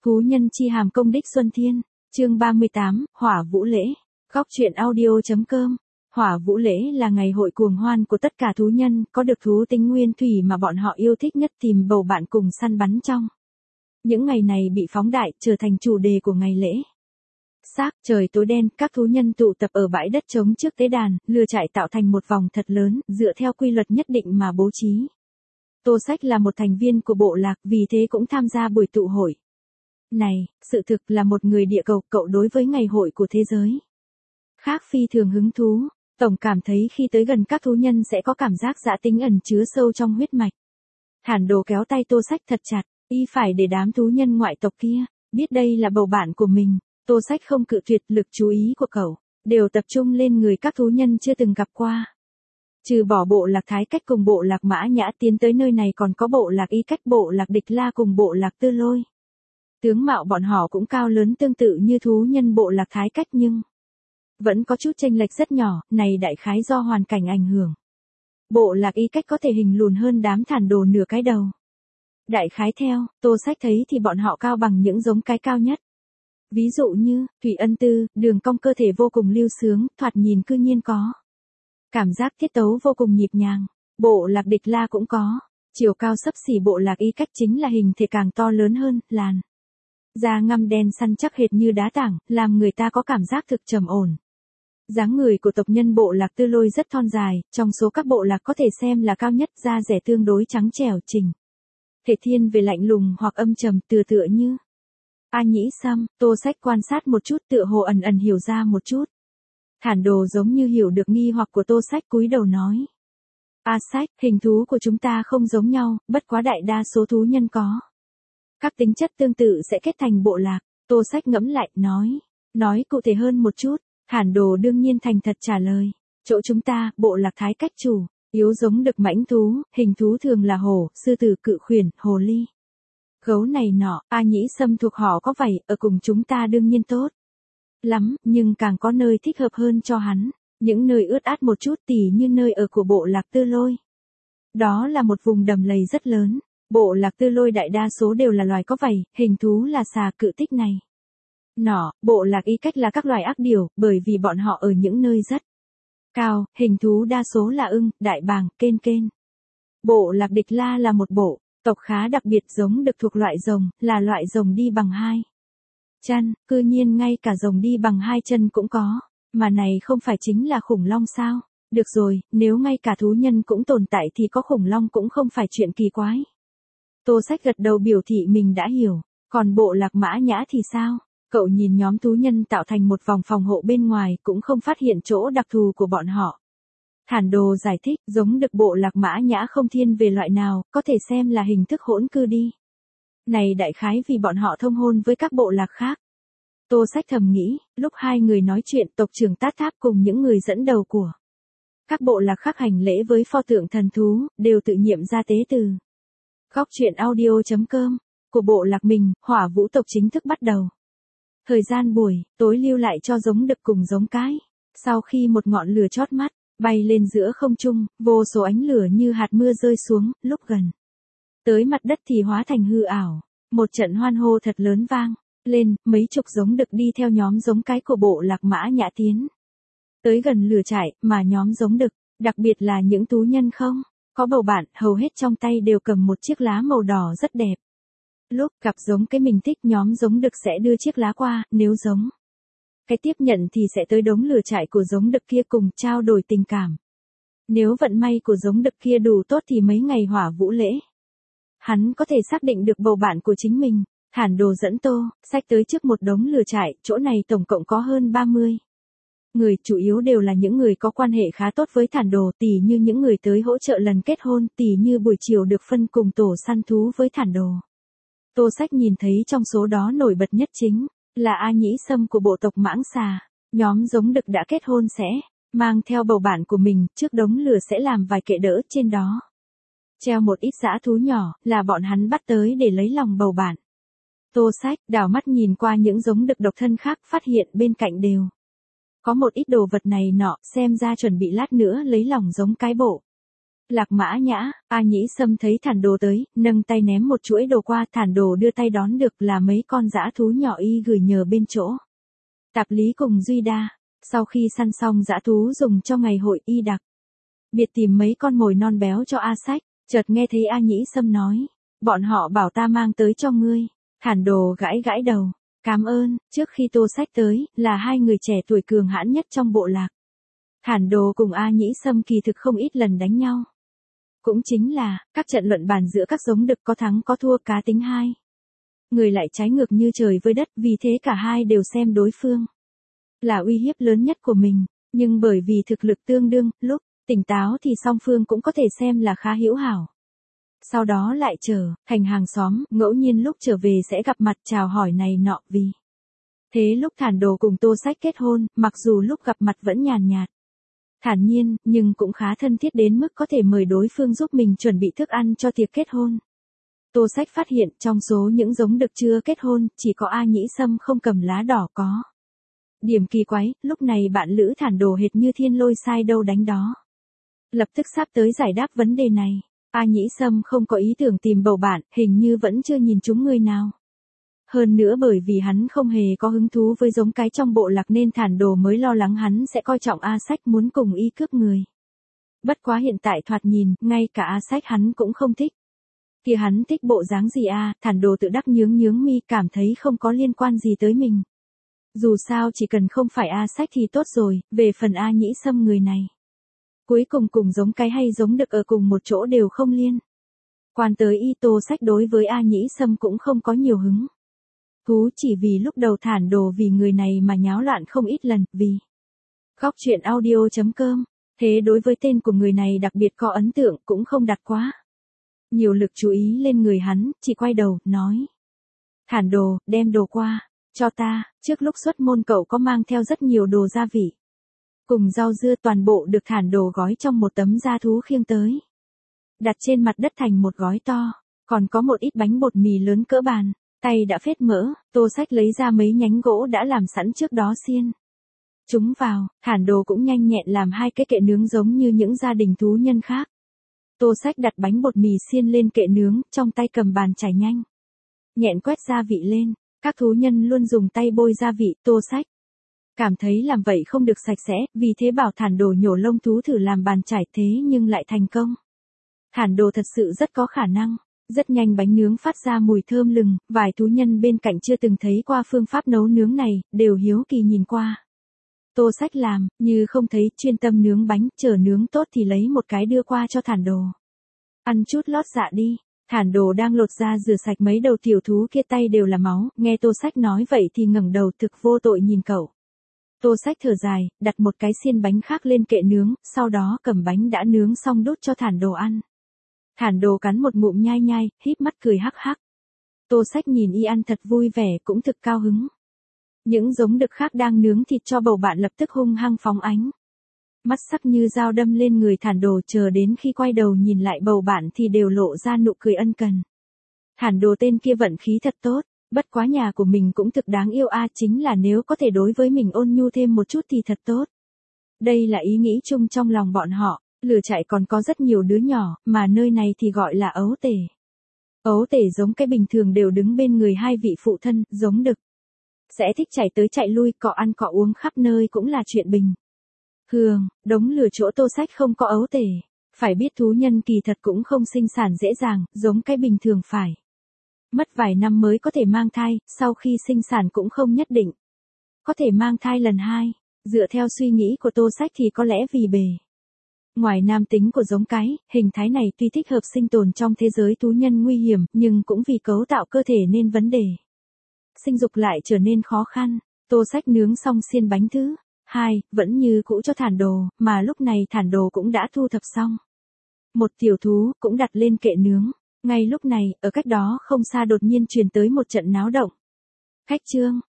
Thú nhân chi hàm công đích Xuân Thiên, chương 38, Hỏa Vũ Lễ. Góc truyện audio.com. Hỏa Vũ Lễ là ngày hội cuồng hoan của tất cả thú nhân, có được thú tính nguyên thủy mà bọn họ yêu thích nhất tìm bầu bạn cùng săn bắn trong. Những ngày này bị phóng đại, trở thành chủ đề của ngày lễ. Trời tối đen, các thú nhân tụ tập ở bãi đất trống trước tế đàn, lừa trại tạo thành một vòng thật lớn, dựa theo quy luật nhất định mà bố trí. Tô Sách là một thành viên của bộ lạc, vì thế cũng tham gia buổi tụ hội. Này, sự thực là một người địa cầu, cậu đối với ngày hội của thế giới khác phi thường hứng thú, tổng cảm thấy khi tới gần các thú nhân sẽ có cảm giác dã tính ẩn chứa sâu trong huyết mạch. Thản Đồ kéo tay Tô Sách thật chặt, y phải để đám thú nhân ngoại tộc kia biết đây là bầu bạn của mình. Tô Sách không cự tuyệt, lực chú ý của cậu đều tập trung lên người các thú nhân chưa từng gặp qua. Trừ bỏ bộ lạc Thái Cách cùng bộ lạc Mã Nhã tiến tới nơi này, còn có bộ lạc Y Cách, bộ lạc Địch La cùng bộ lạc Tư Lôi. Tướng mạo bọn họ cũng cao lớn tương tự như thú nhân bộ lạc Thái Cách, nhưng vẫn có chút chênh lệch rất nhỏ, này đại khái do hoàn cảnh ảnh hưởng. Bộ lạc Y Cách có thể hình lùn hơn đám Thản Đồ nửa cái đầu. Đại khái theo Tô Sách thấy thì bọn họ cao bằng những giống cái cao nhất. Ví dụ như Thủy Ân Tư, đường cong cơ thể vô cùng lưu sướng, thoạt nhìn cư nhiên có cảm giác tiết tấu vô cùng nhịp nhàng. Bộ lạc Địch La cũng có chiều cao xấp xỉ bộ lạc Y Cách, chính là hình thể càng to lớn hơn, làn da ngăm đen săn chắc hệt như đá tảng, làm người ta có cảm giác thực trầm ổn. Dáng người của tộc nhân bộ lạc Tư Lôi rất thon dài, trong số các bộ lạc có thể xem là cao nhất, da rẻ tương đối trắng trẻo chỉnh thể thiên về lạnh lùng hoặc âm trầm, tựa như A Nhĩ Sâm. Tô Sách quan sát một chút, tựa hồ ẩn ẩn hiểu ra một chút. Thản Đồ giống như hiểu được nghi hoặc của Tô Sách, cúi đầu nói: A Sách, hình thú của chúng ta không giống nhau, bất quá đại đa số thú nhân có các tính chất tương tự sẽ kết thành bộ lạc. Tô Sách ngẫm lại, nói cụ thể hơn một chút. Thản Đồ đương nhiên thành thật trả lời: chỗ chúng ta, bộ lạc Thái Cách chủ yếu giống đực mãnh thú, hình thú thường là hổ, sư tử, cự khuyển, hồ ly, gấu này nọ. A Nhĩ Sâm thuộc họ có vậy, ở cùng chúng ta đương nhiên tốt lắm, nhưng càng có nơi thích hợp hơn cho hắn. Những nơi ướt át một chút, tỉ như nơi ở của bộ lạc Tư Lôi. Đó là một vùng đầm lầy rất lớn. Bộ lạc Tư Lôi đại đa số đều là loài có vảy, hình thú là xà, cự tích này nọ. Bộ lạc Y Cách là các loài ác điểu, bởi vì bọn họ ở những nơi rất cao, hình thú đa số là ưng, đại bàng, kên. Bộ lạc Địch La là một bộ tộc khá đặc biệt, giống đực thuộc loại rồng, là loại rồng đi bằng hai chân, cư nhiên ngay cả rồng đi bằng hai chân cũng có, mà này không phải chính là khủng long sao? Được rồi, nếu ngay cả thú nhân cũng tồn tại thì có khủng long cũng không phải chuyện kỳ quái. Tô Sách gật đầu biểu thị mình đã hiểu. Còn bộ lạc Mã Nhã thì sao? Cậu nhìn nhóm thú nhân tạo thành một vòng phòng hộ bên ngoài, cũng không phát hiện chỗ đặc thù của bọn họ. Thản Đồ giải thích, giống đực bộ lạc Mã Nhã không thiên về loại nào, có thể xem là hình thức hỗn cư đi. Này đại khái vì bọn họ thông hôn với các bộ lạc khác. Tô Sách thầm nghĩ, lúc hai người nói chuyện, tộc trưởng Tát Tháp cùng những người dẫn đầu của các bộ lạc khác hành lễ với pho tượng thần thú, đều tự nhiệm ra tế từ. Góc truyện audio.com. Của bộ lạc mình, Hỏa Vũ tộc chính thức bắt đầu. Thời gian buổi tối lưu lại cho giống đực cùng giống cái. Sau khi một ngọn lửa chót mắt bay lên giữa không trung, vô số ánh lửa như hạt mưa rơi xuống, lúc gần tới mặt đất thì hóa thành hư ảo. Một trận hoan hô thật lớn vang lên, mấy chục giống đực đi theo nhóm giống cái của bộ lạc Mã Nhã tiến tới gần lửa trại, mà nhóm giống đực, đặc biệt là những thú nhân không có bầu bạn, hầu hết trong tay đều cầm một chiếc lá màu đỏ rất đẹp. Lúc gặp giống cái mình thích, nhóm giống đực sẽ đưa chiếc lá qua, nếu giống cái tiếp nhận thì sẽ tới đống lửa trại của giống đực kia cùng trao đổi tình cảm. Nếu vận may của giống đực kia đủ tốt thì mấy ngày Hỏa Vũ lễ, hắn có thể xác định được bầu bạn của chính mình. Thản Đồ dẫn Tô Sách tới trước một đống lửa trại, chỗ này tổng cộng có hơn 30 người, chủ yếu đều là những người có quan hệ khá tốt với Thản Đồ, tỉ như những người tới hỗ trợ lần kết hôn, tỉ như buổi chiều được phân cùng tổ săn thú với Thản Đồ. Tô Sách nhìn thấy trong số đó nổi bật nhất chính là A Nhĩ Sâm của bộ tộc Mãng Xà. Nhóm giống đực đã kết hôn sẽ mang theo bầu bạn của mình, trước đống lửa sẽ làm vài kệ đỡ, trên đó treo một ít dã thú nhỏ, là bọn hắn bắt tới để lấy lòng bầu bạn. Tô Sách đảo mắt nhìn qua những giống đực độc thân khác, phát hiện bên cạnh đều có một ít đồ vật này nọ, xem ra chuẩn bị lát nữa lấy lòng giống cái bộ Lạc Mã Nhã, A Nhĩ Sâm thấy Thản Đồ tới, nâng tay ném một chuỗi đồ qua, Thản Đồ đưa tay đón được là mấy con dã thú nhỏ y gửi nhờ bên chỗ. Tạp Lý cùng Duy Đa, sau khi săn xong dã thú dùng cho ngày hội y đặc biệt tìm mấy con mồi non béo cho A Sách, chợt nghe thấy A Nhĩ Sâm nói, bọn họ bảo ta mang tới cho ngươi. Thản Đồ gãi gãi đầu, cảm ơn. Trước khi Tô Sách tới, là hai người trẻ tuổi cường hãn nhất trong bộ lạc. Thản Đồ cùng A Nhĩ Sâm kỳ thực không ít lần đánh nhau. Cũng chính là, các trận luận bàn giữa các giống đực có thắng có thua, cá tính hai người lại trái ngược như trời với đất, vì thế cả hai đều xem đối phương là uy hiếp lớn nhất của mình, nhưng bởi vì thực lực tương đương, lúc tỉnh táo thì song phương cũng có thể xem là khá hữu hảo. Sau đó lại trở thành hàng xóm, ngẫu nhiên lúc trở về sẽ gặp mặt chào hỏi này nọ. Vì thế lúc Thản Đồ cùng Tô Sách kết hôn, mặc dù lúc gặp mặt vẫn nhàn nhạt, thản nhiên, nhưng cũng khá thân thiết đến mức có thể mời đối phương giúp mình chuẩn bị thức ăn cho tiệc kết hôn. Tô Sách phát hiện trong số những giống đực chưa kết hôn, chỉ có A Nhĩ Sâm không cầm lá đỏ có điểm kỳ quái, lúc này bạn lữ Thản Đồ hệt như thiên lôi sai đâu đánh đó. Lập tức sắp tới giải đáp vấn đề này. A Nhĩ Sâm không có ý tưởng tìm bầu bạn, hình như vẫn chưa nhìn trúng người nào. Hơn nữa bởi vì hắn không hề có hứng thú với giống cái trong bộ lạc nên Thản Đồ mới lo lắng hắn sẽ coi trọng A Sách muốn cùng y cướp người. Bất quá hiện tại thoạt nhìn, ngay cả A Sách hắn cũng không thích. Kìa hắn thích bộ dáng gì a? Thản Đồ tự đắc nhướng nhướng mi, cảm thấy không có liên quan gì tới mình. Dù sao chỉ cần không phải A Sách thì tốt rồi, về phần A Nhĩ Sâm người này. Cuối cùng cùng giống cái hay giống đực ở cùng một chỗ đều không liên quan tới y. Tô Sách đối với A Nhĩ Sâm cũng không có nhiều hứng thú, chỉ vì lúc đầu Thản Đồ vì người này mà nháo loạn không ít lần, vì Góc Chuyện Audio.com. Thế đối với tên của người này đặc biệt có ấn tượng, cũng không đặt quá nhiều lực chú ý lên người hắn, chỉ quay đầu, nói. Thản Đồ, đem đồ qua cho ta. Trước lúc xuất môn cậu có mang theo rất nhiều đồ gia vị cùng rau dưa, toàn bộ được Thản Đồ gói trong một tấm da thú khiêng tới, đặt trên mặt đất thành một gói to, còn có một ít bánh bột mì lớn cỡ bàn tay đã phết mỡ. Tô Sách lấy ra mấy nhánh gỗ đã làm sẵn trước đó xiên chúng vào. Thản Đồ cũng nhanh nhẹn làm hai cái kệ nướng giống như những gia đình thú nhân khác. Tô Sách đặt bánh bột mì xiên lên kệ nướng, trong tay cầm bàn chải nhanh nhẹn quét gia vị lên. Các thú nhân luôn dùng tay bôi gia vị. Tô Sách cảm thấy làm vậy không được sạch sẽ, vì thế bảo Thản Đồ nhổ lông thú thử làm bàn chải, thế nhưng lại thành công. Thản Đồ thật sự rất có khả năng. Rất nhanh bánh nướng phát ra mùi thơm lừng, vài thú nhân bên cạnh chưa từng thấy qua phương pháp nấu nướng này, đều hiếu kỳ nhìn qua. Tô Sách làm, như không thấy, chuyên tâm nướng bánh, chờ nướng tốt thì lấy một cái đưa qua cho Thản Đồ. Ăn chút lót dạ đi. Thản Đồ đang lột ra rửa sạch mấy đầu tiểu thú kia, tay đều là máu, nghe Tô Sách nói vậy thì ngẩng đầu thực vô tội nhìn cậu. Tô Sách thở dài, đặt một cái xiên bánh khác lên kệ nướng, sau đó cầm bánh đã nướng xong đút cho Thản Đồ ăn. Thản Đồ cắn một ngụm nhai nhai, híp mắt cười hắc hắc. Tô Sách nhìn y ăn thật vui vẻ, cũng thực cao hứng. Những giống đực khác đang nướng thịt cho bầu bạn lập tức hung hăng phóng ánh mắt sắc như dao đâm lên người Thản Đồ, chờ đến khi quay đầu nhìn lại bầu bạn thì đều lộ ra nụ cười ân cần. Thản Đồ tên kia vận khí thật tốt, bất quá nhà của mình cũng thực đáng yêu a, chính là nếu có thể đối với mình ôn nhu thêm một chút thì thật tốt. Đây là ý nghĩ chung trong lòng bọn họ. Lửa trại còn có rất nhiều đứa nhỏ, mà nơi này thì gọi là ấu tể. Ấu tể giống cái bình thường đều đứng bên người hai vị phụ thân, giống đực sẽ thích chạy tới chạy lui, cọ ăn cọ uống khắp nơi cũng là chuyện bình thường. Đống lửa chỗ Tô Sách không có ấu tể. Phải biết thú nhân kỳ thật cũng không sinh sản dễ dàng, giống cái bình thường phải mất vài năm mới có thể mang thai, sau khi sinh sản cũng không nhất định có thể mang thai lần hai. Dựa theo suy nghĩ của Tô Sách thì có lẽ vì bề ngoài nam tính của giống cái, hình thái này tuy thích hợp sinh tồn trong thế giới thú nhân nguy hiểm, nhưng cũng vì cấu tạo cơ thể nên vấn đề sinh dục lại trở nên khó khăn. Tô Sách nướng xong xiên bánh thứ hai, vẫn như cũ cho Thản Đồ, mà lúc này Thản Đồ cũng đã thu thập xong một tiểu thú, cũng đặt lên kệ nướng. Ngay lúc này, ở cách đó không xa đột nhiên truyền tới một trận náo động. Khách trương,